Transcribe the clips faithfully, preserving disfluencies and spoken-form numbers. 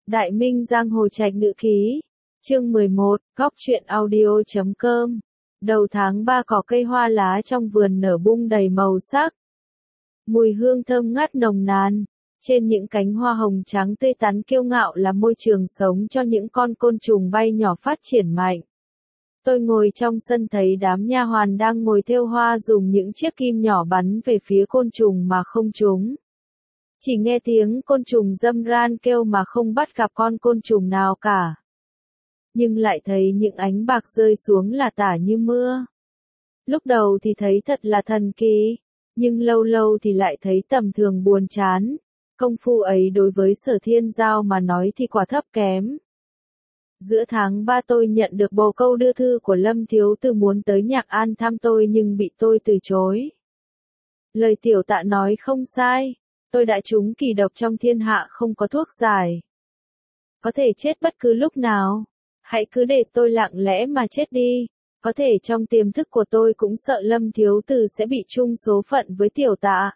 Đại Minh Giang Hồ Trạch Nữ Ký, chương mười một, góc truyện audio chấm com. Đầu tháng ba cỏ cây hoa lá trong vườn nở bung đầy màu sắc. Mùi hương thơm ngát nồng nàn, trên những cánh hoa hồng trắng tươi tắn kiêu ngạo là môi trường sống cho những con côn trùng bay nhỏ phát triển mạnh. Tôi ngồi trong sân thấy đám nha hoàn đang ngồi thêu hoa dùng những chiếc kim nhỏ bắn về phía côn trùng mà không trúng. Chỉ nghe tiếng côn trùng râm ran kêu mà không bắt gặp con côn trùng nào cả. Nhưng lại thấy những ánh bạc rơi xuống là tả như mưa. Lúc đầu thì thấy thật là thần kỳ, nhưng lâu lâu thì lại thấy tầm thường buồn chán. Công phu ấy đối với Sở Thiên Giao mà nói thì quả thấp kém. Giữa tháng ba tôi nhận được bồ câu đưa thư của Lâm Thiếu Từ muốn tới Nhạc An thăm tôi nhưng bị tôi từ chối. Lời tiểu tạ nói không sai, tôi đã trúng kỳ độc trong thiên hạ không có thuốc giải. Có thể chết bất cứ lúc nào, hãy cứ để tôi lặng lẽ mà chết đi, có thể trong tiềm thức của tôi cũng sợ Lâm Thiếu Từ sẽ bị chung số phận với tiểu tạ.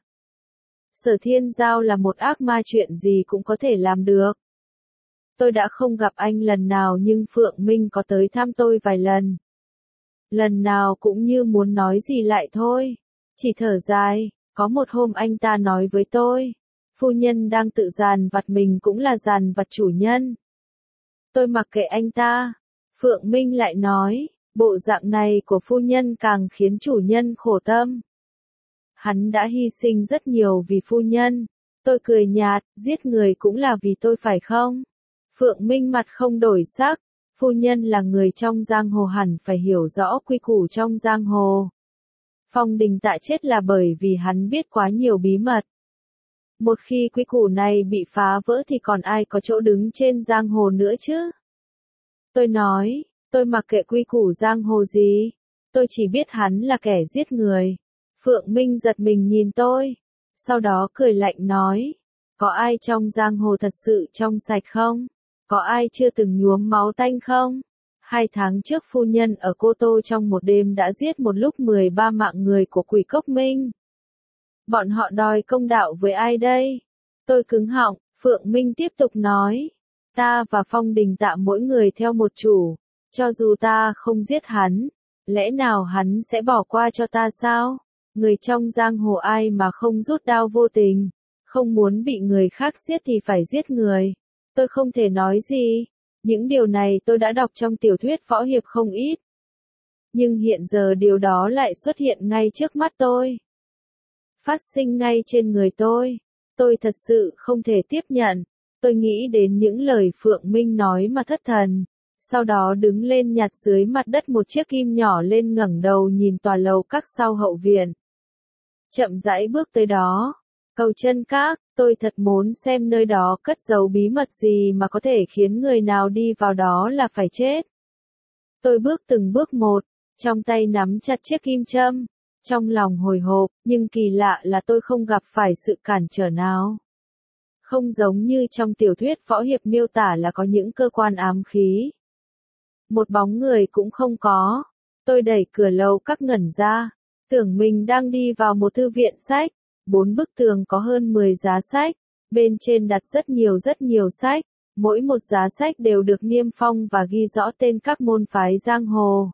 Sở Thiên Giao là một ác ma, chuyện gì cũng có thể làm được. Tôi đã không gặp anh lần nào nhưng Phượng Minh có tới thăm tôi vài lần. Lần nào cũng như muốn nói gì lại thôi, chỉ thở dài. Có một hôm anh ta nói với tôi, phu nhân đang tự dàn vặt mình cũng là dàn vặt chủ nhân. Tôi mặc kệ anh ta. Phượng Minh lại nói, bộ dạng này của phu nhân càng khiến chủ nhân khổ tâm. Hắn đã hy sinh rất nhiều vì phu nhân. Tôi cười nhạt, giết người cũng là vì tôi phải không? Phượng Minh mặt không đổi sắc, phu nhân là người trong giang hồ hẳn phải hiểu rõ quy củ trong giang hồ. Phong Đình Tạ chết là bởi vì hắn biết quá nhiều bí mật. Một khi quy củ này bị phá vỡ thì còn ai có chỗ đứng trên giang hồ nữa chứ? Tôi nói, tôi mặc kệ quy củ giang hồ gì, tôi chỉ biết hắn là kẻ giết người. Phượng Minh giật mình nhìn tôi, sau đó cười lạnh nói, có ai trong giang hồ thật sự trong sạch không? Có ai chưa từng nhuốm máu tanh không? Hai tháng trước phu nhân ở Cô Tô trong một đêm đã giết một lúc mười ba mạng người của Quỷ Cốc Minh. Bọn họ đòi công đạo với ai đây? Tôi cứng họng, Phượng Minh tiếp tục nói. Ta và Phong Đình Tạ mỗi người theo một chủ, cho dù ta không giết hắn, lẽ nào hắn sẽ bỏ qua cho ta sao? Người trong giang hồ ai mà không rút đao vô tình, không muốn bị người khác giết thì phải giết người. Tôi không thể nói gì. Những điều này tôi đã đọc trong tiểu thuyết võ hiệp không ít. Nhưng hiện giờ điều đó lại xuất hiện ngay trước mắt tôi. Phát sinh ngay trên người tôi. Tôi thật sự không thể tiếp nhận. Tôi nghĩ đến những lời Phượng Minh nói mà thất thần. Sau đó đứng lên nhặt dưới mặt đất một chiếc kim nhỏ lên, ngẩng đầu nhìn tòa lầu các sau hậu viện. Chậm rãi bước tới đó. Cầu Chân Các, tôi thật muốn xem nơi đó cất giấu bí mật gì mà có thể khiến người nào đi vào đó là phải chết. Tôi bước từng bước một, trong tay nắm chặt chiếc kim châm, trong lòng hồi hộp, nhưng kỳ lạ là tôi không gặp phải sự cản trở nào. Không giống như trong tiểu thuyết võ hiệp miêu tả là có những cơ quan ám khí. Một bóng người cũng không có. Tôi đẩy cửa lầu các ngẩn ra, tưởng mình đang đi vào một thư viện sách. Bốn bức tường có hơn mười giá sách, bên trên đặt rất nhiều rất nhiều sách, mỗi một giá sách đều được niêm phong và ghi rõ tên các môn phái giang hồ.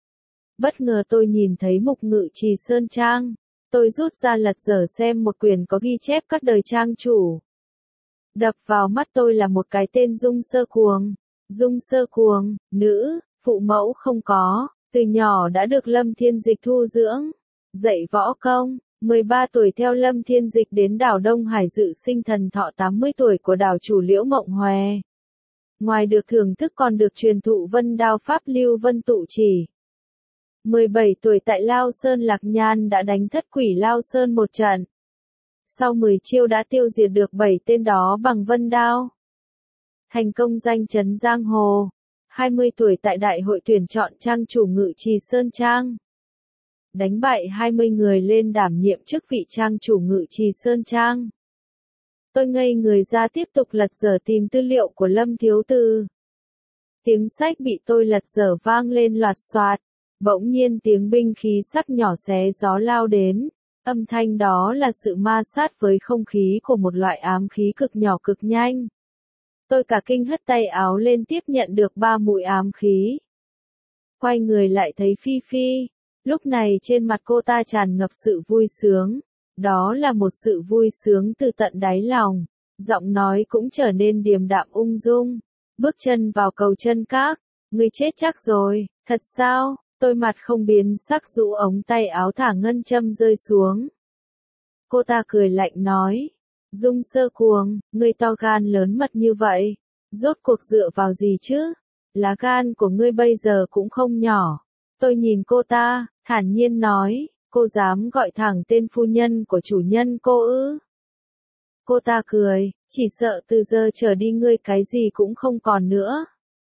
Bất ngờ tôi nhìn thấy mục Ngự Trì Sơn Trang, tôi rút ra lật dở xem một quyển có ghi chép các đời trang chủ. Đập vào mắt tôi là một cái tên Dung Sơ Cuồng. Dung Sơ Cuồng, nữ, phụ mẫu không có, từ nhỏ đã được Lâm Thiên Dịch thu dưỡng, dạy võ công. mười ba tuổi theo Lâm Thiên Dịch đến đảo Đông Hải dự sinh thần thọ tám mươi tuổi của đảo chủ Liễu Mộng Hòe. Ngoài được thưởng thức còn được truyền thụ vân đao pháp lưu vân tụ chỉ. mười bảy tuổi tại Lao Sơn Lạc Nhan đã đánh thất quỷ Lao Sơn một trận. Sau mười chiêu đã tiêu diệt được bảy tên đó bằng vân đao. Thành công danh chấn giang hồ. hai mươi tuổi tại đại hội tuyển chọn trang chủ Ngự Trì Sơn Trang. Đánh bại hai mươi người lên đảm nhiệm chức vị trang chủ Ngự Trì Sơn Trang. Tôi ngây người ra tiếp tục lật dở tìm tư liệu của Lâm Thiếu Từ. Tiếng sách bị tôi lật dở vang lên loạt xoạt, bỗng nhiên tiếng binh khí sắc nhỏ xé gió lao đến, âm thanh đó là sự ma sát với không khí của một loại ám khí cực nhỏ cực nhanh. Tôi cả kinh hất tay áo lên tiếp nhận được ba mũi ám khí. Quay người lại thấy Phi Phi. Lúc này trên mặt cô ta tràn ngập sự vui sướng. Đó là một sự vui sướng từ tận đáy lòng. Giọng nói cũng trở nên điềm đạm ung dung. Bước chân vào cầu chân các. Ngươi chết chắc rồi, thật sao? Tôi mặt không biến sắc rũ ống tay áo thả ngân châm rơi xuống. Cô ta cười lạnh nói. Dung Sơ Cuồng, ngươi to gan lớn mật như vậy. Rốt cuộc dựa vào gì chứ? Lá gan của ngươi bây giờ cũng không nhỏ. Tôi nhìn cô ta, thản nhiên nói, cô dám gọi thẳng tên phu nhân của chủ nhân cô ư? Cô ta cười, chỉ sợ từ giờ trở đi ngươi cái gì cũng không còn nữa.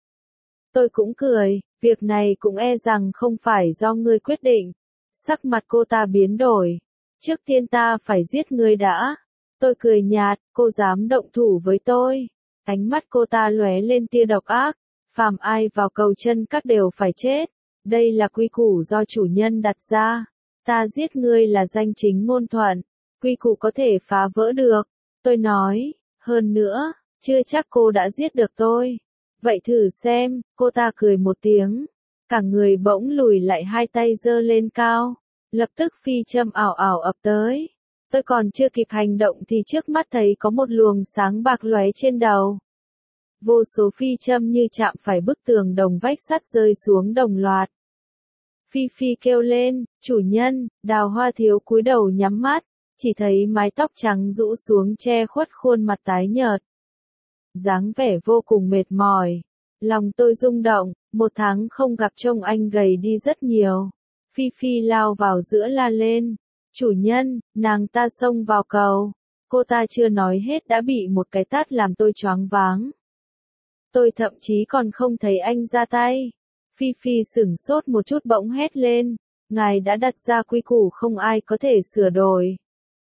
Tôi cũng cười, việc này cũng e rằng không phải do ngươi quyết định. Sắc mặt cô ta biến đổi. Trước tiên ta phải giết ngươi đã. Tôi cười nhạt, cô dám động thủ với tôi. Ánh mắt cô ta lóe lên tia độc ác. Phàm ai vào cầu chân các đều phải chết. Đây là quy củ do chủ nhân đặt ra. Ta giết ngươi là danh chính ngôn thuận. Quy củ có thể phá vỡ được. Tôi nói, hơn nữa, chưa chắc cô đã giết được tôi. Vậy thử xem, cô ta cười một tiếng. Cả người bỗng lùi lại hai tay giơ lên cao. Lập tức phi châm ảo ảo ập tới. Tôi còn chưa kịp hành động thì trước mắt thấy có một luồng sáng bạc lóe trên đầu. Vô số phi châm như chạm phải bức tường đồng vách sắt rơi xuống đồng loạt. Phi Phi kêu lên, chủ nhân, Đào Hoa Thiếu cúi đầu nhắm mắt, chỉ thấy mái tóc trắng rũ xuống che khuất khuôn mặt tái nhợt. Dáng vẻ vô cùng mệt mỏi. Lòng tôi rung động, một tháng không gặp trông anh gầy đi rất nhiều. Phi Phi lao vào giữa la lên. Chủ nhân, nàng ta xông vào cầu. Cô ta chưa nói hết đã bị một cái tát làm tôi choáng váng. Tôi thậm chí còn không thấy anh ra tay. Phi Phi sửng sốt một chút bỗng hét lên. Ngài đã đặt ra quy củ không ai có thể sửa đổi.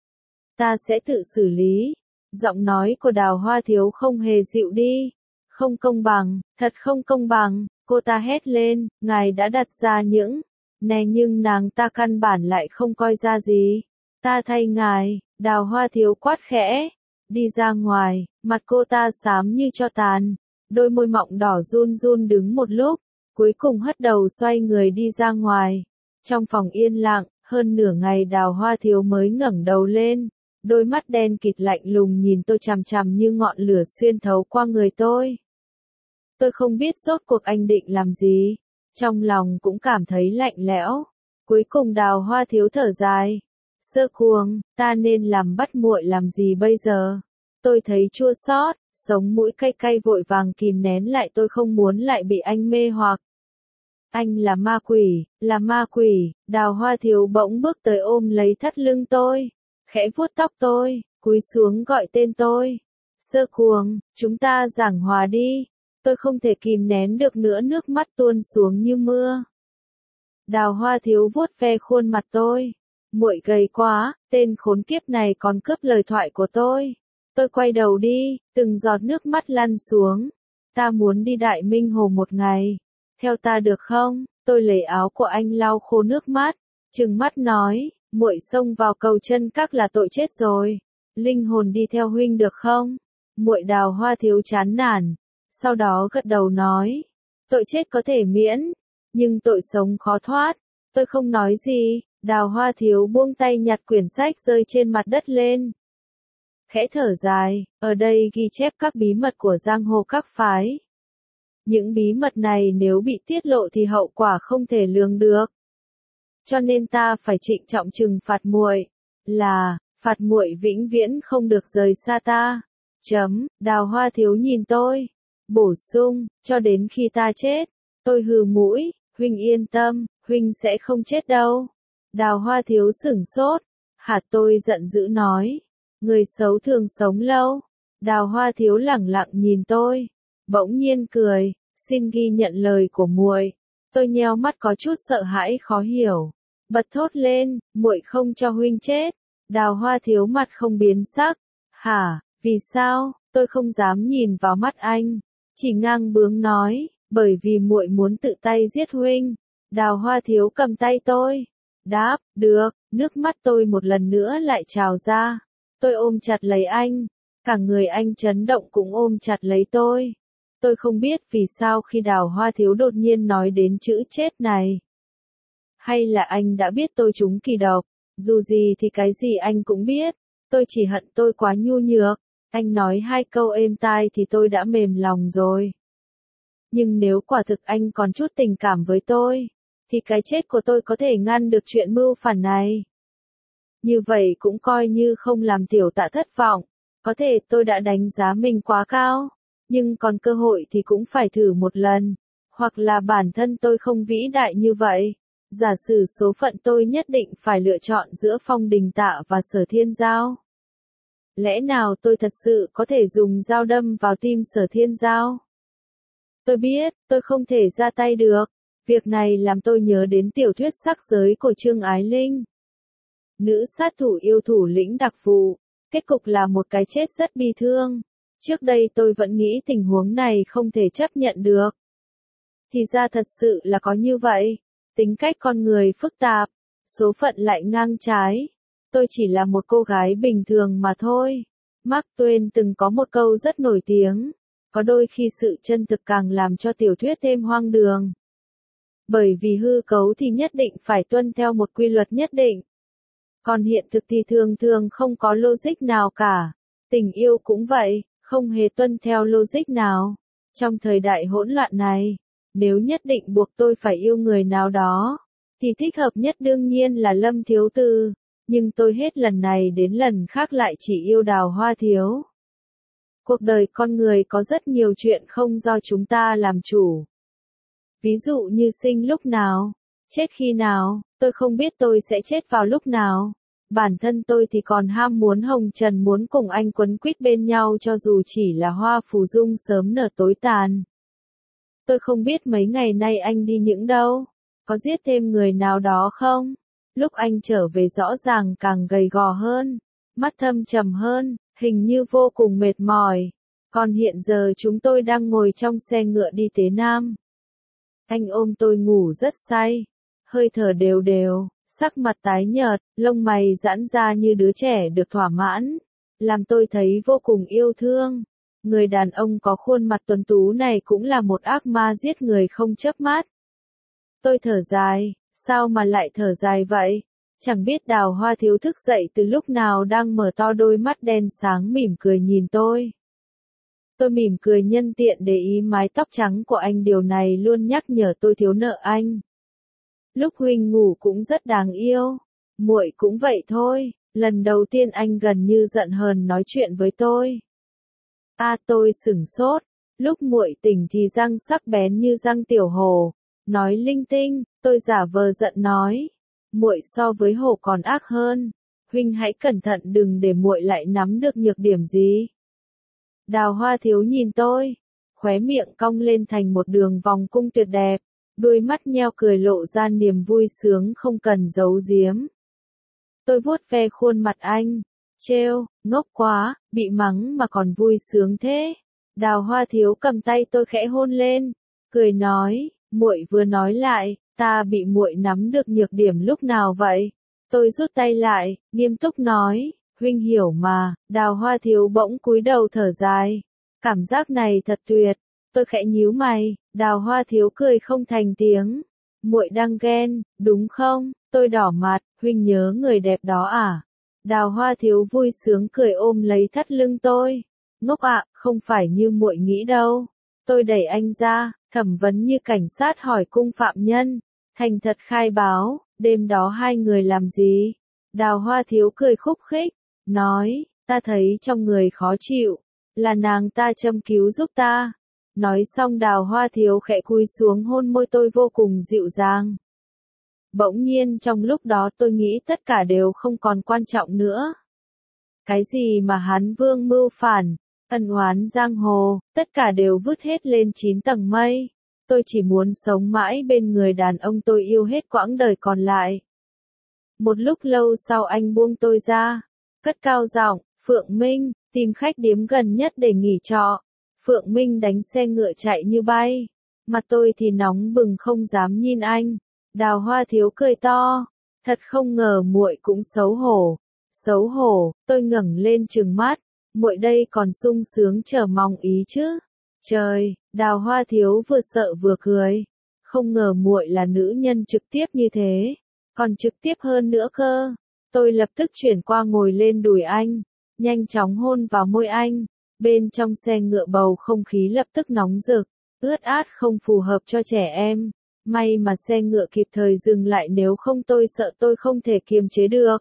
Ta sẽ tự xử lý. Giọng nói của Đào Hoa Thiếu không hề dịu đi. Không công bằng, thật không công bằng. Cô ta hét lên, ngài đã đặt ra những... Nè nhưng nàng ta căn bản lại không coi ra gì. Ta thay ngài, Đào Hoa Thiếu quát khẽ. Đi ra ngoài, mặt cô ta xám như tro tàn. Đôi môi mọng đỏ run run đứng một lúc. Cuối cùng hất đầu xoay người đi ra ngoài. Trong phòng yên lặng, hơn nửa ngày Đào Hoa Thiếu mới ngẩng đầu lên. Đôi mắt đen kịt lạnh lùng nhìn tôi chằm chằm như ngọn lửa xuyên thấu qua người tôi. Tôi không biết rốt cuộc anh định làm gì. Trong lòng cũng cảm thấy lạnh lẽo. Cuối cùng Đào Hoa Thiếu thở dài. Sơ Cuồng, ta nên làm bắt muội làm gì bây giờ? Tôi thấy chua xót, sống mũi cay cay vội vàng kìm nén lại tôi không muốn lại bị anh mê hoặc. Anh là ma quỷ, là ma quỷ. Đào Hoa Thiếu bỗng bước tới ôm lấy thắt lưng tôi. Khẽ vuốt tóc tôi, cúi xuống gọi tên tôi. Sơ Cuồng, chúng ta giảng hòa đi. Tôi không thể kìm nén được nữa nước mắt tuôn xuống như mưa. Đào Hoa Thiếu vuốt ve khuôn mặt tôi. Muội gầy quá, tên khốn kiếp này còn cướp lời thoại của tôi. Tôi quay đầu đi, từng giọt nước mắt lăn xuống. Ta muốn đi Đại Minh Hồ một ngày. Theo ta được không? Tôi lấy áo của anh lau khô nước mắt. Trừng mắt nói, muội xông vào cầu chân các là tội chết rồi. Linh hồn đi theo huynh được không? Muội Đào Hoa Thiếu chán nản. Sau đó gật đầu nói, tội chết có thể miễn, nhưng tội sống khó thoát. Tôi không nói gì, Đào Hoa Thiếu buông tay nhặt quyển sách rơi trên mặt đất lên. Khẽ thở dài, ở đây ghi chép các bí mật của giang hồ các phái. Những bí mật này nếu bị tiết lộ thì hậu quả không thể lường được. Cho nên ta phải trịnh trọng trừng phạt muội, là, phạt muội vĩnh viễn không được rời xa ta. Chấm, Đào Hoa Thiếu nhìn tôi. Bổ sung, cho đến khi ta chết, tôi hừ mũi, huynh yên tâm, huynh sẽ không chết đâu. Đào Hoa Thiếu sửng sốt, hạt tôi giận dữ nói, người xấu thường sống lâu. Đào Hoa Thiếu lẳng lặng nhìn tôi, bỗng nhiên cười, xin ghi nhận lời của muội. Tôi nheo mắt có chút sợ hãi khó hiểu, bật thốt lên, muội không cho huynh chết. Đào Hoa Thiếu mặt không biến sắc, hả, vì sao? Tôi không dám nhìn vào mắt anh. Chỉ ngang bướng nói, bởi vì muội muốn tự tay giết huynh. Đào Hoa Thiếu cầm tay tôi. Đáp, được, nước mắt tôi một lần nữa lại trào ra. Tôi ôm chặt lấy anh. Cả người anh chấn động cũng ôm chặt lấy tôi. Tôi không biết vì sao khi Đào Hoa Thiếu đột nhiên nói đến chữ chết này. Hay là anh đã biết tôi trúng kỳ độc, dù gì thì cái gì anh cũng biết. Tôi chỉ hận tôi quá nhu nhược, anh nói hai câu êm tai thì tôi đã mềm lòng rồi. Nhưng nếu quả thực anh còn chút tình cảm với tôi, thì cái chết của tôi có thể ngăn được chuyện mưu phản này. Như vậy cũng coi như không làm tiểu tạ thất vọng, có thể tôi đã đánh giá mình quá cao, nhưng còn cơ hội thì cũng phải thử một lần, hoặc là bản thân tôi không vĩ đại như vậy. Giả sử số phận tôi nhất định phải lựa chọn giữa Phong Đình Tạ và Sở Thiên Giao. Lẽ nào tôi thật sự có thể dùng dao đâm vào tim Sở Thiên Giao? Tôi biết, tôi không thể ra tay được. Việc này làm tôi nhớ đến tiểu thuyết sắc giới của Trương Ái Linh. Nữ sát thủ yêu thủ lĩnh đặc vụ, kết cục là một cái chết rất bi thương. Trước đây tôi vẫn nghĩ tình huống này không thể chấp nhận được. Thì ra thật sự là có như vậy. Tính cách con người phức tạp, số phận lại ngang trái. Tôi chỉ là một cô gái bình thường mà thôi. Mark Twain từng có một câu rất nổi tiếng. Có đôi khi sự chân thực càng làm cho tiểu thuyết thêm hoang đường. Bởi vì hư cấu thì nhất định phải tuân theo một quy luật nhất định. Còn hiện thực thì thường thường không có logic nào cả. Tình yêu cũng vậy, không hề tuân theo logic nào. Trong thời đại hỗn loạn này, nếu nhất định buộc tôi phải yêu người nào đó, thì thích hợp nhất đương nhiên là Lâm Thiếu Tư. Nhưng tôi hết lần này đến lần khác lại chỉ yêu Đào Hoa Thiếu. Cuộc đời con người có rất nhiều chuyện không do chúng ta làm chủ. Ví dụ như sinh lúc nào, chết khi nào, tôi không biết tôi sẽ chết vào lúc nào. Bản thân tôi thì còn ham muốn hồng trần, muốn cùng anh quấn quýt bên nhau cho dù chỉ là hoa phù dung sớm nở tối tàn. Tôi không biết mấy ngày nay anh đi những đâu, có giết thêm người nào đó không? Lúc anh trở về rõ ràng càng gầy gò hơn, mắt thâm trầm hơn, hình như vô cùng mệt mỏi. Còn hiện giờ chúng tôi đang ngồi trong xe ngựa đi Tế Nam. Anh ôm tôi ngủ rất say, hơi thở đều đều, sắc mặt tái nhợt, lông mày giãn ra như đứa trẻ được thỏa mãn, làm tôi thấy vô cùng yêu thương. Người đàn ông có khuôn mặt tuấn tú này cũng là một ác ma giết người không chớp mắt. Tôi thở dài, sao mà lại thở dài vậy? Chẳng biết Đào Hoa Thiếu thức dậy từ lúc nào đang mở to đôi mắt đen sáng mỉm cười nhìn tôi. Tôi mỉm cười nhân tiện để ý mái tóc trắng của anh, điều này luôn nhắc nhở tôi thiếu nợ anh. Lúc huynh ngủ cũng rất đáng yêu, muội cũng vậy thôi, lần đầu tiên anh gần như giận hờn nói chuyện với tôi. A à, tôi sửng sốt, lúc muội tỉnh thì răng sắc bén như răng tiểu hổ, nói linh tinh, tôi giả vờ giận nói, muội so với hổ còn ác hơn, huynh hãy cẩn thận đừng để muội lại nắm được nhược điểm gì. Đào Hoa Thiếu nhìn tôi, khóe miệng cong lên thành một đường vòng cung tuyệt đẹp, đôi mắt nheo cười lộ ra niềm vui sướng không cần giấu giếm. Tôi vuốt ve khuôn mặt anh, trêu, ngốc quá, bị mắng mà còn vui sướng thế. Đào Hoa Thiếu cầm tay tôi khẽ hôn lên, cười nói, muội vừa nói lại, ta bị muội nắm được nhược điểm lúc nào vậy? Tôi rút tay lại, nghiêm túc nói, huynh hiểu mà. Đào Hoa Thiếu bỗng cúi đầu thở dài, cảm giác này thật tuyệt. Tôi khẽ nhíu mày, Đào Hoa Thiếu cười không thành tiếng, muội đang ghen, đúng không? Tôi đỏ mặt, huynh nhớ người đẹp đó à? Đào Hoa Thiếu vui sướng cười ôm lấy thắt lưng tôi. Ngốc ạ, không phải như muội nghĩ đâu. Tôi đẩy anh ra, thẩm vấn như cảnh sát hỏi cung phạm nhân, thành thật khai báo, đêm đó hai người làm gì? Đào Hoa Thiếu cười khúc khích, nói, ta thấy trong người khó chịu, là nàng ta châm cứu giúp ta. Nói xong Đào Hoa Thiếu khẽ cúi xuống hôn môi tôi vô cùng dịu dàng. Bỗng nhiên trong lúc đó tôi nghĩ tất cả đều không còn quan trọng nữa. Cái gì mà Hán Vương mưu phản, ân oán giang hồ, tất cả đều vứt hết lên chín tầng mây. Tôi chỉ muốn sống mãi bên người đàn ông tôi yêu hết quãng đời còn lại. Một lúc lâu sau anh buông tôi ra, cất cao giọng, Phượng Minh, tìm khách điếm gần nhất để nghỉ trọ. Phượng Minh đánh xe ngựa chạy như bay. Mặt tôi thì nóng bừng không dám nhìn anh. Đào Hoa Thiếu cười to, thật không ngờ muội cũng xấu hổ. Xấu hổ, tôi ngẩng lên trừng mắt, muội đây còn sung sướng chờ mong ý chứ. Trời, Đào Hoa Thiếu vừa sợ vừa cười. Không ngờ muội là nữ nhân trực tiếp như thế, còn trực tiếp hơn nữa cơ. Tôi lập tức chuyển qua ngồi lên đùi anh, nhanh chóng hôn vào môi anh. Bên trong xe ngựa bầu không khí lập tức nóng rực, ướt át không phù hợp cho trẻ em. May mà xe ngựa kịp thời dừng lại, nếu không tôi sợ tôi không thể kiềm chế được.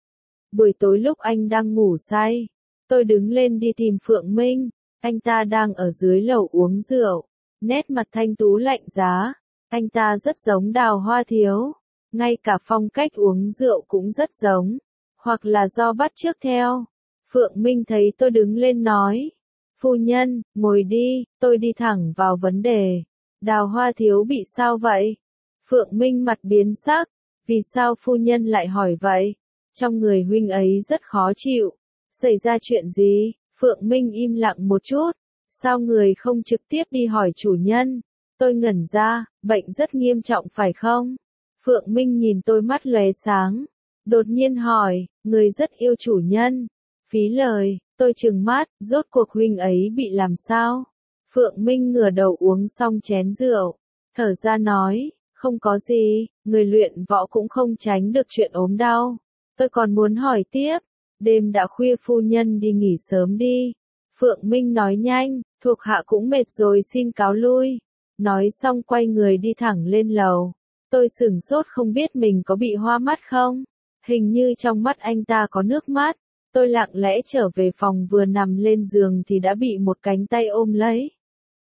Buổi tối lúc anh đang ngủ say, tôi đứng lên đi tìm Phượng Minh. Anh ta đang ở dưới lầu uống rượu, nét mặt thanh tú lạnh giá. Anh ta rất giống Đào Hoa Thiếu, ngay cả phong cách uống rượu cũng rất giống, hoặc là do bắt chước theo. Phượng Minh thấy tôi đứng lên nói, phu nhân, ngồi đi, tôi đi thẳng vào vấn đề. Đào Hoa Thiếu bị sao vậy? Phượng Minh mặt biến sắc, vì sao phu nhân lại hỏi vậy? Trong người huynh ấy rất khó chịu. Xảy ra chuyện gì? Phượng Minh im lặng một chút, sao người không trực tiếp đi hỏi chủ nhân? Tôi ngẩn ra, bệnh rất nghiêm trọng phải không? Phượng Minh nhìn tôi mắt lóe sáng, đột nhiên hỏi, người rất yêu chủ nhân. Phí lời, tôi trừng mắt, rốt cuộc huynh ấy bị làm sao? Phượng Minh ngửa đầu uống xong chén rượu, thở ra nói, không có gì, người luyện võ cũng không tránh được chuyện ốm đau. Tôi còn muốn hỏi tiếp, đêm đã khuya phu nhân đi nghỉ sớm đi. Phượng Minh nói nhanh, thuộc hạ cũng mệt rồi xin cáo lui. Nói xong quay người đi thẳng lên lầu. Tôi sửng sốt không biết mình có bị hoa mắt không. Hình như trong mắt anh ta có nước mắt. Tôi lặng lẽ trở về phòng, vừa nằm lên giường thì đã bị một cánh tay ôm lấy.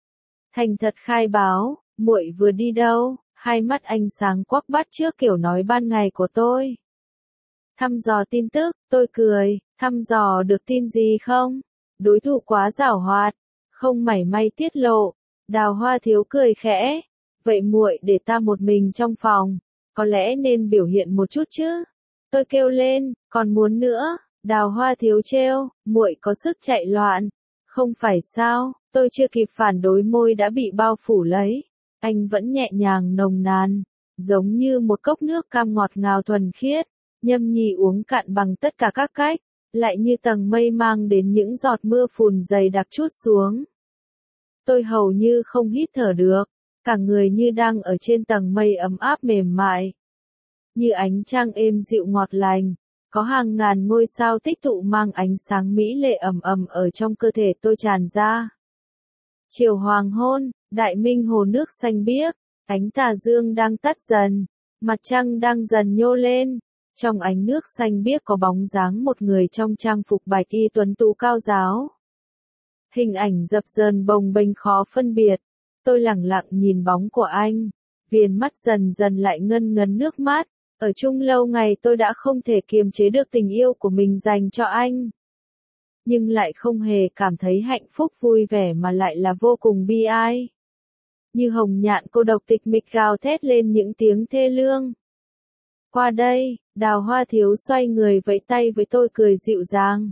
Thành thật khai báo, muội vừa đi đâu? Hai mắt anh sáng quắc bắt chước kiểu nói ban ngày của tôi. Thăm dò tin tức, tôi cười, thăm dò được tin gì không? Đối thủ quá giảo hoạt, không mảy may tiết lộ. Đào Hoa Thiếu cười khẽ, vậy muội để ta một mình trong phòng, có lẽ nên biểu hiện một chút chứ. Tôi kêu lên, còn muốn nữa. Đào Hoa Thiếu trêu, muội có sức chạy loạn, không phải sao? Tôi chưa kịp phản đối, môi đã bị bao phủ lấy. Anh vẫn nhẹ nhàng nồng nàn, giống như một cốc nước cam ngọt ngào thuần khiết, nhâm nhi uống cạn bằng tất cả các cách, lại như tầng mây mang đến những giọt mưa phùn dày đặc trút xuống. Tôi hầu như không hít thở được, cả người như đang ở trên tầng mây ấm áp mềm mại, như ánh trăng êm dịu ngọt lành. Có hàng ngàn ngôi sao tích tụ mang ánh sáng mỹ lệ ầm ầm ở trong cơ thể tôi tràn ra. Chiều hoàng hôn, đại minh hồ nước xanh biếc, ánh tà dương đang tắt dần, mặt trăng đang dần nhô lên. Trong ánh nước xanh biếc có bóng dáng một người trong trang phục bạch y tuấn tú cao ráo. Hình ảnh dập dờn bồng bềnh khó phân biệt. Tôi lẳng lặng nhìn bóng của anh, viền mắt dần dần lại ngân ngấn nước mắt. Ở chung lâu ngày tôi đã không thể kiềm chế được tình yêu của mình dành cho anh. Nhưng lại không hề cảm thấy hạnh phúc vui vẻ mà lại là vô cùng bi ai. Như hồng nhạn cô độc tịch mịch gào thét lên những tiếng thê lương. Qua đây, Đào Hoa Thiếu xoay người vẫy tay với tôi cười dịu dàng.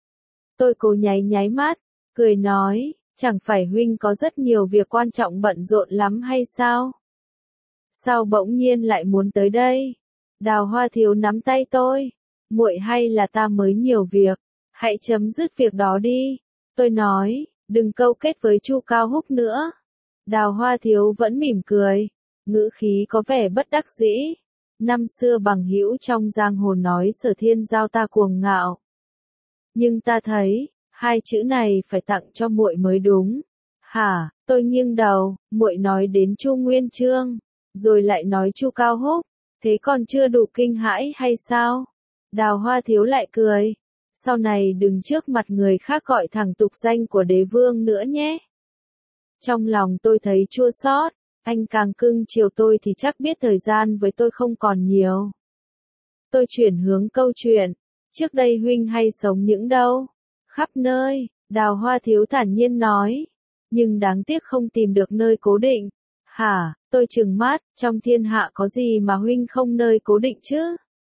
Tôi cố nháy nháy mắt, cười nói, chẳng phải huynh có rất nhiều việc quan trọng bận rộn lắm hay sao? Sao bỗng nhiên lại muốn tới đây? Đào Hoa Thiếu nắm tay tôi, muội hay là ta mới nhiều việc, hãy chấm dứt việc đó đi. Tôi nói, đừng câu kết với Chu Cao Húc nữa. Đào Hoa Thiếu vẫn mỉm cười, ngữ khí có vẻ bất đắc dĩ. Năm xưa bằng hữu trong giang hồ nói Sở Thiên Giao ta cuồng ngạo. Nhưng ta thấy, hai chữ này phải tặng cho muội mới đúng. Hả? Tôi nghiêng đầu, muội nói đến Chu Nguyên Chương, rồi lại nói Chu Cao Húc, thế còn chưa đủ kinh hãi hay sao? Đào Hoa Thiếu lại cười, sau này đừng trước mặt người khác gọi thẳng tục danh của đế vương nữa nhé. Trong lòng tôi thấy chua xót, anh càng cưng chiều tôi thì chắc biết thời gian với tôi không còn nhiều. Tôi chuyển hướng câu chuyện, trước đây huynh hay sống những đâu? Khắp nơi, Đào Hoa Thiếu thản nhiên nói, nhưng đáng tiếc không tìm được nơi cố định. Hả? Tôi trừng mắt, trong thiên hạ có gì mà huynh không nơi cố định chứ?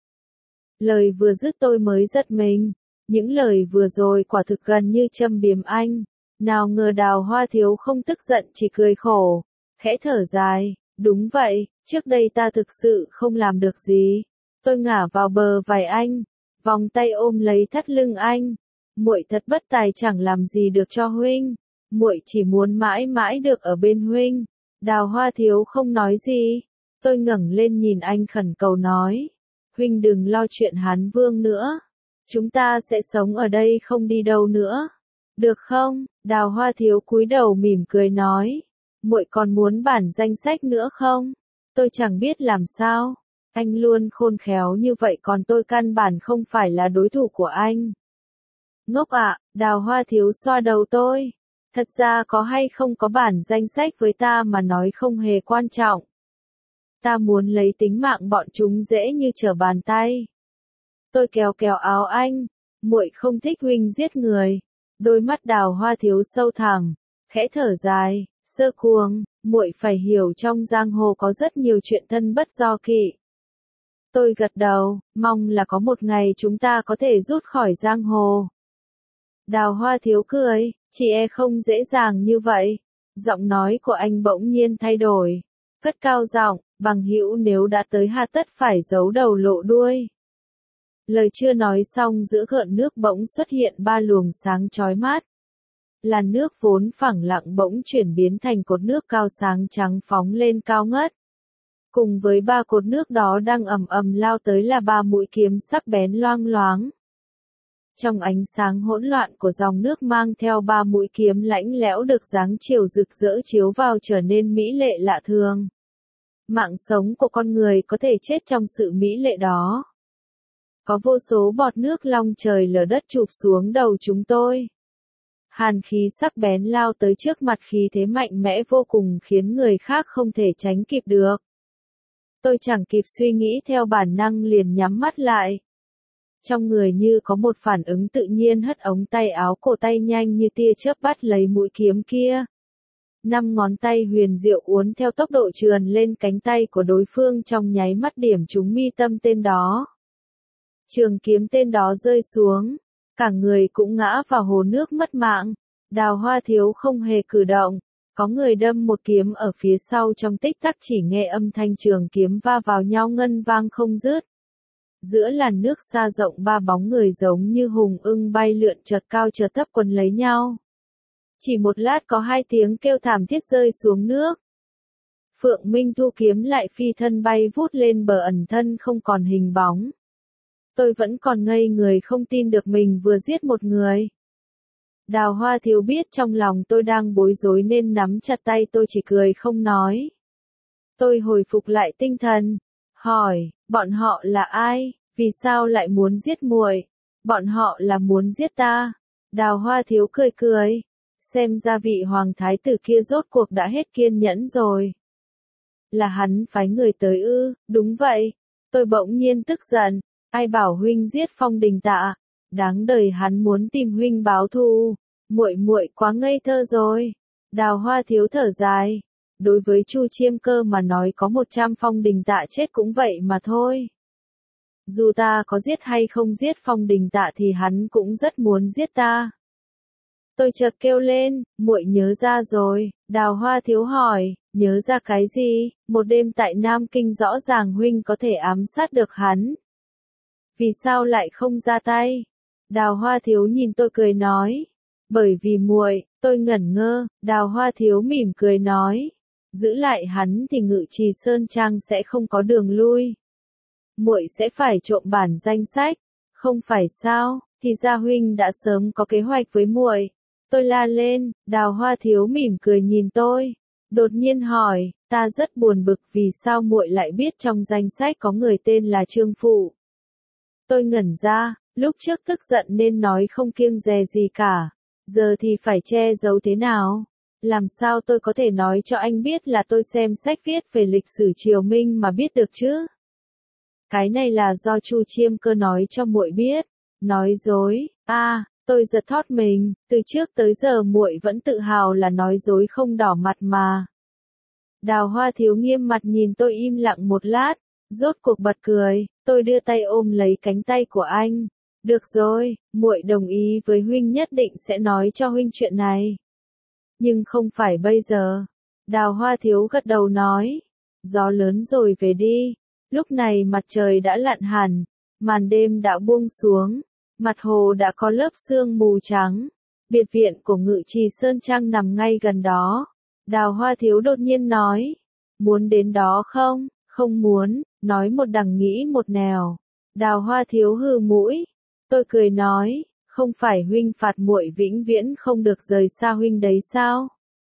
Lời vừa dứt tôi mới giật mình, những lời vừa rồi quả thực gần như châm biếm anh. Nào ngờ Đào Hoa Thiếu không tức giận, chỉ cười khổ, khẽ thở dài, đúng vậy, trước đây ta thực sự không làm được gì. Tôi ngả vào bờ vai anh, vòng tay ôm lấy thắt lưng anh, muội thật bất tài chẳng làm gì được cho huynh, muội chỉ muốn mãi mãi được ở bên huynh. Đào Hoa Thiếu không nói gì, tôi ngẩng lên nhìn anh khẩn cầu nói, huynh đừng lo chuyện Hán Vương nữa, chúng ta sẽ sống ở đây không đi đâu nữa, được không? Đào Hoa Thiếu cúi đầu mỉm cười nói, muội còn muốn bản danh sách nữa không? Tôi chẳng biết làm sao, anh luôn khôn khéo như vậy còn tôi căn bản không phải là đối thủ của anh. Ngốc ạ, Đào Hoa Thiếu xoa đầu tôi. Thật ra có hay không có bản danh sách với ta mà nói không hề quan trọng. Ta muốn lấy tính mạng bọn chúng dễ như trở bàn tay. Tôi kéo kéo áo anh, muội không thích huynh giết người. Đôi mắt Đào Hoa Thiếu sâu thẳm, khẽ thở dài, Sơ Cuồng, muội phải hiểu trong giang hồ có rất nhiều chuyện thân bất do kỵ. Tôi gật đầu, mong là có một ngày chúng ta có thể rút khỏi giang hồ. Đào Hoa Thiếu cười, chỉ e không dễ dàng như vậy. Giọng nói của anh bỗng nhiên thay đổi, cất cao giọng, bằng hữu nếu đã tới hà tất phải giấu đầu lộ đuôi. Lời chưa nói xong giữa gợn nước bỗng xuất hiện ba luồng sáng chói mắt. Làn nước vốn phẳng lặng bỗng chuyển biến thành cột nước cao sáng trắng phóng lên cao ngất. Cùng với ba cột nước đó đang ầm ầm lao tới là ba mũi kiếm sắc bén loang loáng. Trong ánh sáng hỗn loạn của dòng nước mang theo ba mũi kiếm lãnh lẽo được dáng chiều rực rỡ chiếu vào trở nên mỹ lệ lạ thường. Mạng sống của con người có thể chết trong sự mỹ lệ đó. Có vô số bọt nước long trời lở đất chụp xuống đầu chúng tôi. Hàn khí sắc bén lao tới trước mặt, khí thế mạnh mẽ vô cùng khiến người khác không thể tránh kịp được. Tôi chẳng kịp suy nghĩ theo bản năng liền nhắm mắt lại. Trong người như có một phản ứng tự nhiên hất ống tay áo cổ tay nhanh như tia chớp bắt lấy mũi kiếm kia. Năm ngón tay huyền diệu uốn theo tốc độ trườn lên cánh tay của đối phương trong nháy mắt điểm trúng mi tâm tên đó. Trường kiếm tên đó rơi xuống, cả người cũng ngã vào hồ nước mất mạng. Đào Hoa Thiếu không hề cử động, có người đâm một kiếm ở phía sau trong tích tắc chỉ nghe âm thanh trường kiếm va vào nhau ngân vang không dứt. Giữa làn nước xa rộng ba bóng người giống như hùng ưng bay lượn chợt cao chợt thấp quấn lấy nhau. Chỉ một lát có hai tiếng kêu thảm thiết rơi xuống nước. Phượng Minh Thu kiếm lại phi thân bay vút lên bờ ẩn thân không còn hình bóng. Tôi vẫn còn ngây người không tin được mình vừa giết một người. Đào Hoa Thiếu biết trong lòng tôi đang bối rối nên nắm chặt tay tôi chỉ cười không nói. Tôi hồi phục lại tinh thần, hỏi, bọn họ là ai, vì sao lại muốn giết muội? Bọn họ là muốn giết ta. Đào Hoa Thiếu cười cười, xem ra vị hoàng thái tử kia rốt cuộc đã hết kiên nhẫn rồi. Là hắn phái người tới ư? Đúng vậy. Tôi bỗng nhiên tức giận, ai bảo huynh giết Phong Đình Tạ? Đáng đời hắn muốn tìm huynh báo thù. Muội muội quá ngây thơ rồi. Đào Hoa Thiếu thở dài. Đối với Chu Chiêm Cơ mà nói có một trăm Phong Đình Tạ chết cũng vậy mà thôi. Dù ta có giết hay không giết Phong Đình Tạ thì hắn cũng rất muốn giết ta. Tôi chợt kêu lên, muội nhớ ra rồi. Đào Hoa Thiếu hỏi, nhớ ra cái gì? Một đêm tại Nam Kinh rõ ràng huynh có thể ám sát được hắn. Vì sao lại không ra tay? Đào Hoa Thiếu nhìn tôi cười nói, bởi vì muội. Tôi ngẩn ngơ. Đào Hoa Thiếu mỉm cười nói, giữ lại hắn thì Ngự Trì Sơn Trang sẽ không có đường lui. Muội sẽ phải trộm bản danh sách, không phải sao? Thì ra huynh đã sớm có kế hoạch với muội. Tôi la lên. Đào Hoa Thiếu mỉm cười nhìn tôi, đột nhiên hỏi, ta rất buồn bực vì sao muội lại biết trong danh sách có người tên là Trương Phụ. Tôi ngẩn ra, lúc trước tức giận nên nói không kiêng dè gì cả, giờ thì phải che giấu thế nào? Làm sao tôi có thể nói cho anh biết là tôi xem sách viết về lịch sử Triều Minh mà biết được chứ? Cái này là do Chu Chiêm Cơ nói cho muội biết. Nói dối? A, à, tôi giật thót mình, từ trước tới giờ muội vẫn tự hào là nói dối không đỏ mặt mà. Đào Hoa Thiếu nghiêm mặt nhìn tôi im lặng một lát, rốt cuộc bật cười. Tôi đưa tay ôm lấy cánh tay của anh. Được rồi, muội đồng ý với huynh, nhất định sẽ nói cho huynh chuyện này. Nhưng không phải bây giờ. Đào Hoa Thiếu gật đầu nói, gió lớn rồi về đi. Lúc này mặt trời đã lặn hẳn, màn đêm đã buông xuống. Mặt hồ đã có lớp sương mù trắng. Biệt viện của Ngự Trì Sơn Trang nằm ngay gần đó. Đào Hoa Thiếu đột nhiên nói. Muốn đến đó không? Không muốn, nói một đằng nghĩ một nẻo. Đào Hoa Thiếu hừ mũi. Tôi cười nói, không phải huynh phạt muội vĩnh viễn không được rời xa huynh đấy sao?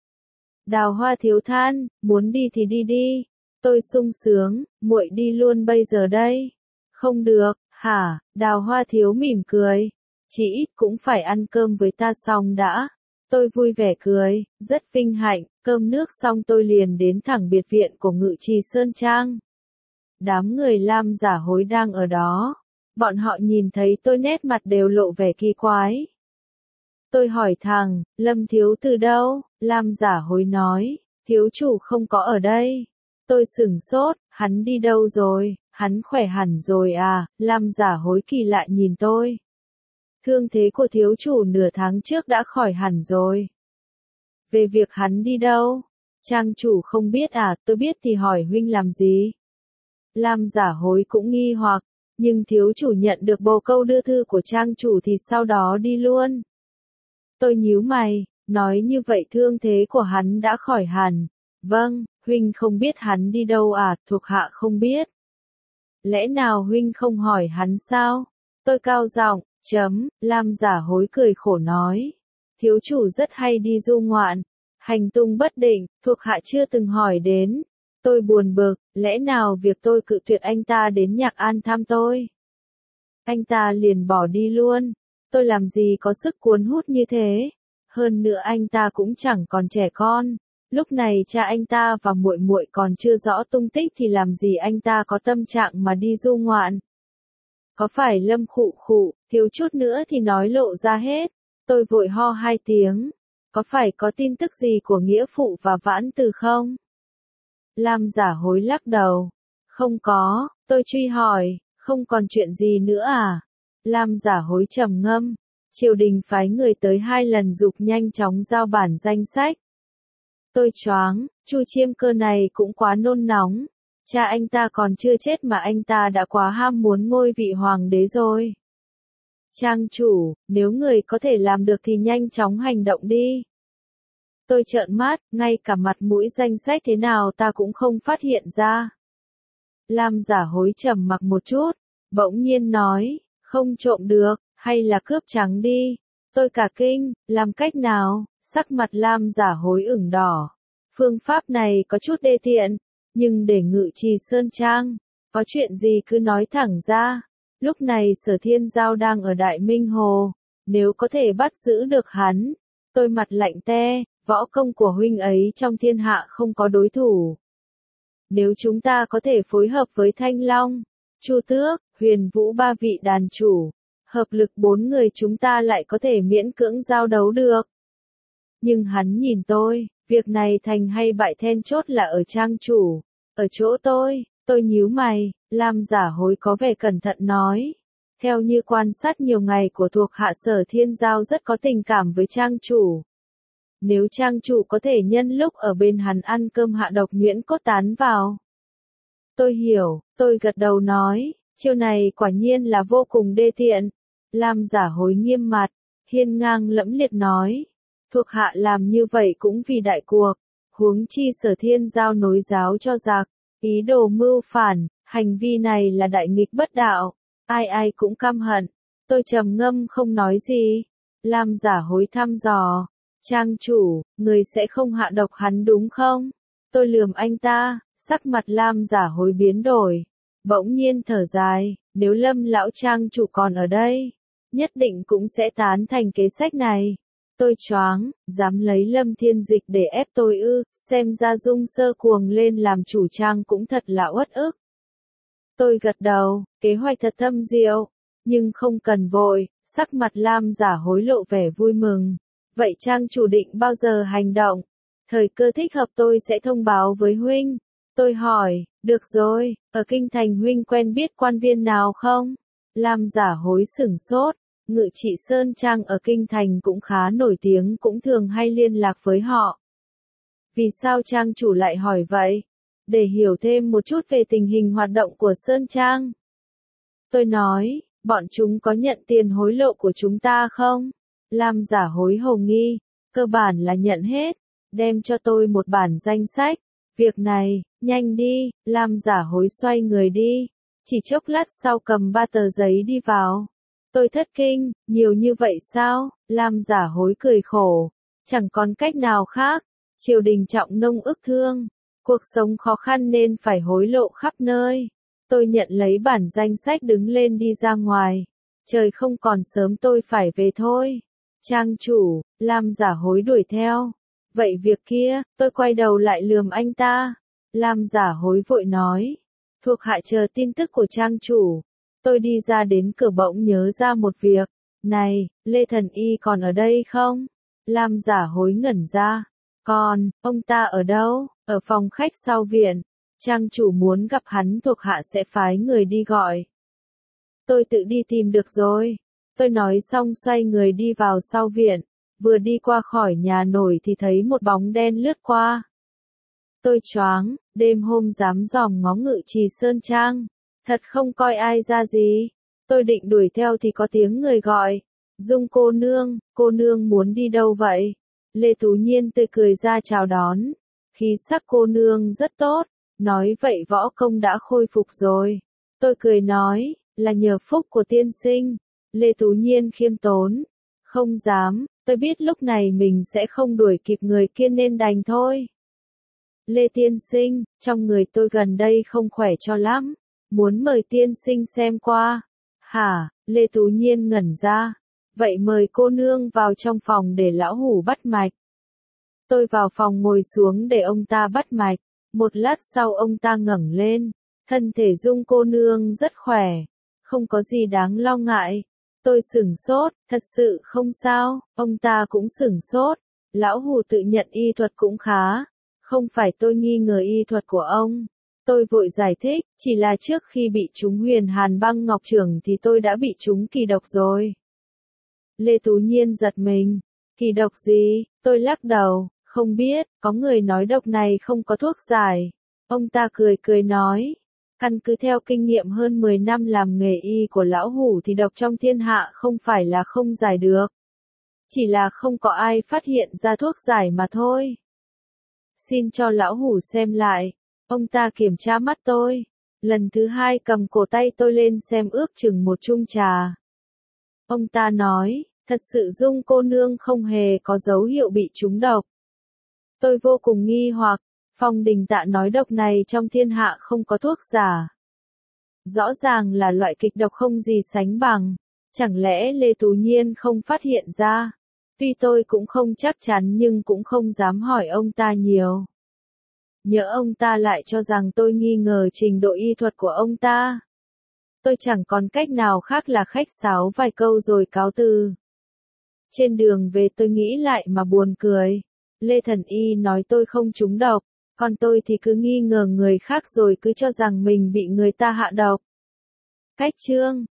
Đào Hoa Thiếu than, muốn đi thì đi đi. Tôi sung sướng, muội đi luôn bây giờ đây. Không được, hả? Đào Hoa Thiếu mỉm cười. Chỉ ít cũng phải ăn cơm với ta xong đã. Tôi vui vẻ cười, rất vinh hạnh, cơm nước xong tôi liền đến thẳng biệt viện của Ngự Trì Sơn Trang. Đám người Lam Giả Hối đang ở đó. Bọn họ nhìn thấy tôi nét mặt đều lộ vẻ kỳ quái. Tôi hỏi thằng, Lâm thiếu từ đâu? Lam Giả Hối nói, thiếu chủ không có ở đây. Tôi sửng sốt, hắn đi đâu rồi? Hắn khỏe hẳn rồi à? Lam Giả Hối kỳ lạ nhìn tôi. Thương thế của thiếu chủ nửa tháng trước đã khỏi hẳn rồi. Về việc hắn đi đâu? Trang chủ không biết à? Tôi biết thì hỏi huynh làm gì? Lam Giả Hối cũng nghi hoặc, nhưng thiếu chủ nhận được bồ câu đưa thư của trang chủ thì sau đó đi luôn. Tôi nhíu mày, nói như vậy thương thế của hắn đã khỏi hẳn. Vâng, huynh không biết hắn đi đâu à? Thuộc hạ không biết. Lẽ nào huynh không hỏi hắn sao? Tôi cao giọng, chấm, Lam Giả Hối cười khổ nói. Thiếu chủ rất hay đi du ngoạn, hành tung bất định, thuộc hạ chưa từng hỏi đến. Tôi buồn bực, lẽ nào việc tôi cự tuyệt anh ta đến Nhạc An thăm tôi? Anh ta liền bỏ đi luôn. Tôi làm gì có sức cuốn hút như thế? Hơn nữa anh ta cũng chẳng còn trẻ con. Lúc này cha anh ta và muội muội còn chưa rõ tung tích thì làm gì anh ta có tâm trạng mà đi du ngoạn? Có phải Lâm khụ khụ, thiếu chút nữa thì nói lộ ra hết. Tôi vội ho hai tiếng. Có phải có tin tức gì của nghĩa phụ và vãn từ không? Lam Giả Hối lắc đầu. Không có, tôi truy hỏi, không còn chuyện gì nữa à? Lam Giả Hối trầm ngâm. Triều đình phái người tới hai lần giục nhanh chóng giao bản danh sách. Tôi choáng, Chu Chiêm Cơ này cũng quá nôn nóng. Cha anh ta còn chưa chết mà anh ta đã quá ham muốn ngôi vị hoàng đế rồi. Trang chủ, nếu người có thể làm được thì nhanh chóng hành động đi. Tôi trợn mắt, ngay cả mặt mũi danh sách thế nào ta cũng không phát hiện ra. Lam Giả Hối trầm mặc một chút, bỗng nhiên nói, không trộm được, hay là cướp trắng đi. Tôi cả kinh, làm cách nào? Sắc mặt Lam Giả Hối ửng đỏ. Phương pháp này có chút đê tiện, nhưng để Ngự Trì Sơn Trang, có chuyện gì cứ nói thẳng ra. Lúc này Sở Thiên Giao đang ở Đại Minh Hồ, nếu có thể bắt giữ được hắn, tôi mặt lạnh te, võ công của huynh ấy trong thiên hạ không có đối thủ. Nếu chúng ta có thể phối hợp với Thanh Long, Chu Tước, Huyền Vũ ba vị đàn chủ, hợp lực bốn người chúng ta lại có thể miễn cưỡng giao đấu được. Nhưng hắn nhìn tôi, việc này thành hay bại then chốt là ở trang chủ, ở chỗ tôi. Tôi nhíu mày, Lam Giả Hối có vẻ cẩn thận nói. Theo như quan sát nhiều ngày của thuộc hạ Sở Thiên Giao rất có tình cảm với trang chủ. Nếu trang chủ có thể nhân lúc ở bên hắn ăn cơm hạ độc nhuyễn cốt tán vào. Tôi hiểu, tôi gật đầu nói, chiêu này quả nhiên là vô cùng đê tiện. Lam Giả Hối nghiêm mặt, hiên ngang lẫm liệt nói. Thuộc hạ làm như vậy cũng vì đại cuộc, huống chi Sở Thiên Giao nối giáo cho giặc. Ý đồ mưu phản, hành vi này là đại nghịch bất đạo, ai ai cũng căm hận. Tôi trầm ngâm không nói gì. Lam Giả Hối thăm dò, trang chủ, người sẽ không hạ độc hắn đúng không? Tôi lườm anh ta, sắc mặt Lam Giả Hối biến đổi, bỗng nhiên thở dài, nếu Lâm lão trang chủ còn ở đây, nhất định cũng sẽ tán thành kế sách này. Tôi choáng, dám lấy Lâm Thiên Dịch để ép tôi ư, xem ra Dung Sơ cuồng lên làm chủ trang cũng thật là uất ức. Tôi gật đầu, kế hoạch thật thâm diệu, nhưng không cần vội, sắc mặt Lam Giả Hối lộ vẻ vui mừng. Vậy trang chủ định bao giờ hành động? Thời cơ thích hợp tôi sẽ thông báo với huynh. Tôi hỏi, được rồi, ở Kinh Thành huynh quen biết quan viên nào không? Lam Giả Hối sửng sốt. Ngự Trị Sơn Trang ở Kinh Thành cũng khá nổi tiếng, cũng thường hay liên lạc với họ. Vì sao trang chủ lại hỏi vậy? Để hiểu thêm một chút về tình hình hoạt động của Sơn Trang. Tôi nói, Bọn chúng có nhận tiền hối lộ của chúng ta không? Lam Giả Hối hồ nghi, cơ bản là nhận hết, đem cho tôi một bản danh sách. Việc này, nhanh đi, Lam Giả Hối xoay người đi, chỉ chốc lát sau cầm ba tờ giấy đi vào. Tôi thất kinh, nhiều như vậy sao? Lam Giả Hối cười khổ, chẳng còn cách nào khác, triều đình trọng nông ức thương, cuộc sống khó khăn nên phải hối lộ khắp nơi. Tôi nhận lấy bản danh sách đứng lên đi ra ngoài, trời không còn sớm tôi phải về thôi. Trang chủ, Lam Giả Hối đuổi theo. Vậy việc kia, tôi quay đầu lại lườm anh ta. Lam Giả Hối vội nói, thuộc hạ chờ tin tức của trang chủ. Tôi đi ra đến cửa bỗng nhớ ra một việc. Này, Lê Thần Y còn ở đây không? Lam Giả Hối ngẩn ra. Còn, ông ta ở đâu? Ở phòng khách sau viện. Trang chủ muốn gặp hắn, thuộc hạ sẽ phái người đi gọi. Tôi tự đi tìm được rồi. Tôi nói xong xoay người đi vào sau viện. Vừa đi qua khỏi nhà nổi thì thấy một bóng đen lướt qua. Tôi choáng, đêm hôm dám dòm ngó Ngự Trì Sơn Trang. Thật không coi ai ra gì. Tôi định đuổi theo thì có tiếng người gọi. Dung cô nương, cô nương muốn đi đâu vậy? Lê Tú Nhiên tươi cười ra chào đón. Khí sắc cô nương rất tốt. Nói vậy võ công đã khôi phục rồi. Tôi cười nói, là nhờ phúc của tiên sinh. Lê Tú Nhiên khiêm tốn. Không dám, tôi biết lúc này mình sẽ không đuổi kịp người kia nên đành thôi. Lê tiên sinh, trong người tôi gần đây không khỏe cho lắm. Muốn mời tiên sinh xem qua. Hả, Lê Tú Nhiên ngẩn ra. Vậy mời cô nương vào trong phòng để lão hủ bắt mạch. Tôi vào phòng ngồi xuống để ông ta bắt mạch. Một lát sau ông ta ngẩng lên. Thân thể Dung cô nương rất khỏe. Không có gì đáng lo ngại. Tôi sửng sốt, thật sự không sao. Ông ta cũng sửng sốt. Lão hủ tự nhận y thuật cũng khá. Không phải tôi nghi ngờ y thuật của ông. Tôi vội giải thích, chỉ là trước khi bị trúng Huyền Hàn Băng Ngọc Trưởng thì tôi đã bị trúng kỳ độc rồi. Lê Tú Nhiên giật mình. Kỳ độc gì? Tôi lắc đầu, không biết, có người nói độc này không có thuốc giải. Ông ta cười cười nói, căn cứ theo kinh nghiệm hơn mười năm làm nghề y của lão hủ thì độc trong thiên hạ không phải là không giải được. Chỉ là không có ai phát hiện ra thuốc giải mà thôi. Xin cho lão hủ xem lại. Ông ta kiểm tra mắt tôi. Lần thứ hai cầm cổ tay tôi lên xem ước chừng một chung trà. Ông ta nói, thật sự Dung cô nương không hề có dấu hiệu bị trúng độc. Tôi vô cùng nghi hoặc, Phong Đình Tạ nói độc này trong thiên hạ không có thuốc giả. Rõ ràng là loại kịch độc không gì sánh bằng. Chẳng lẽ Lê Tú Nhiên không phát hiện ra? Tuy tôi cũng không chắc chắn nhưng cũng không dám hỏi ông ta nhiều. Nhỡ ông ta lại cho rằng tôi nghi ngờ trình độ y thuật của ông ta. Tôi chẳng còn cách nào khác là khách sáo vài câu rồi cáo từ. Trên đường về tôi nghĩ lại mà buồn cười. Lê Thần Y nói tôi không trúng độc, còn tôi thì cứ nghi ngờ người khác rồi cứ cho rằng mình bị người ta hạ độc. Cách chương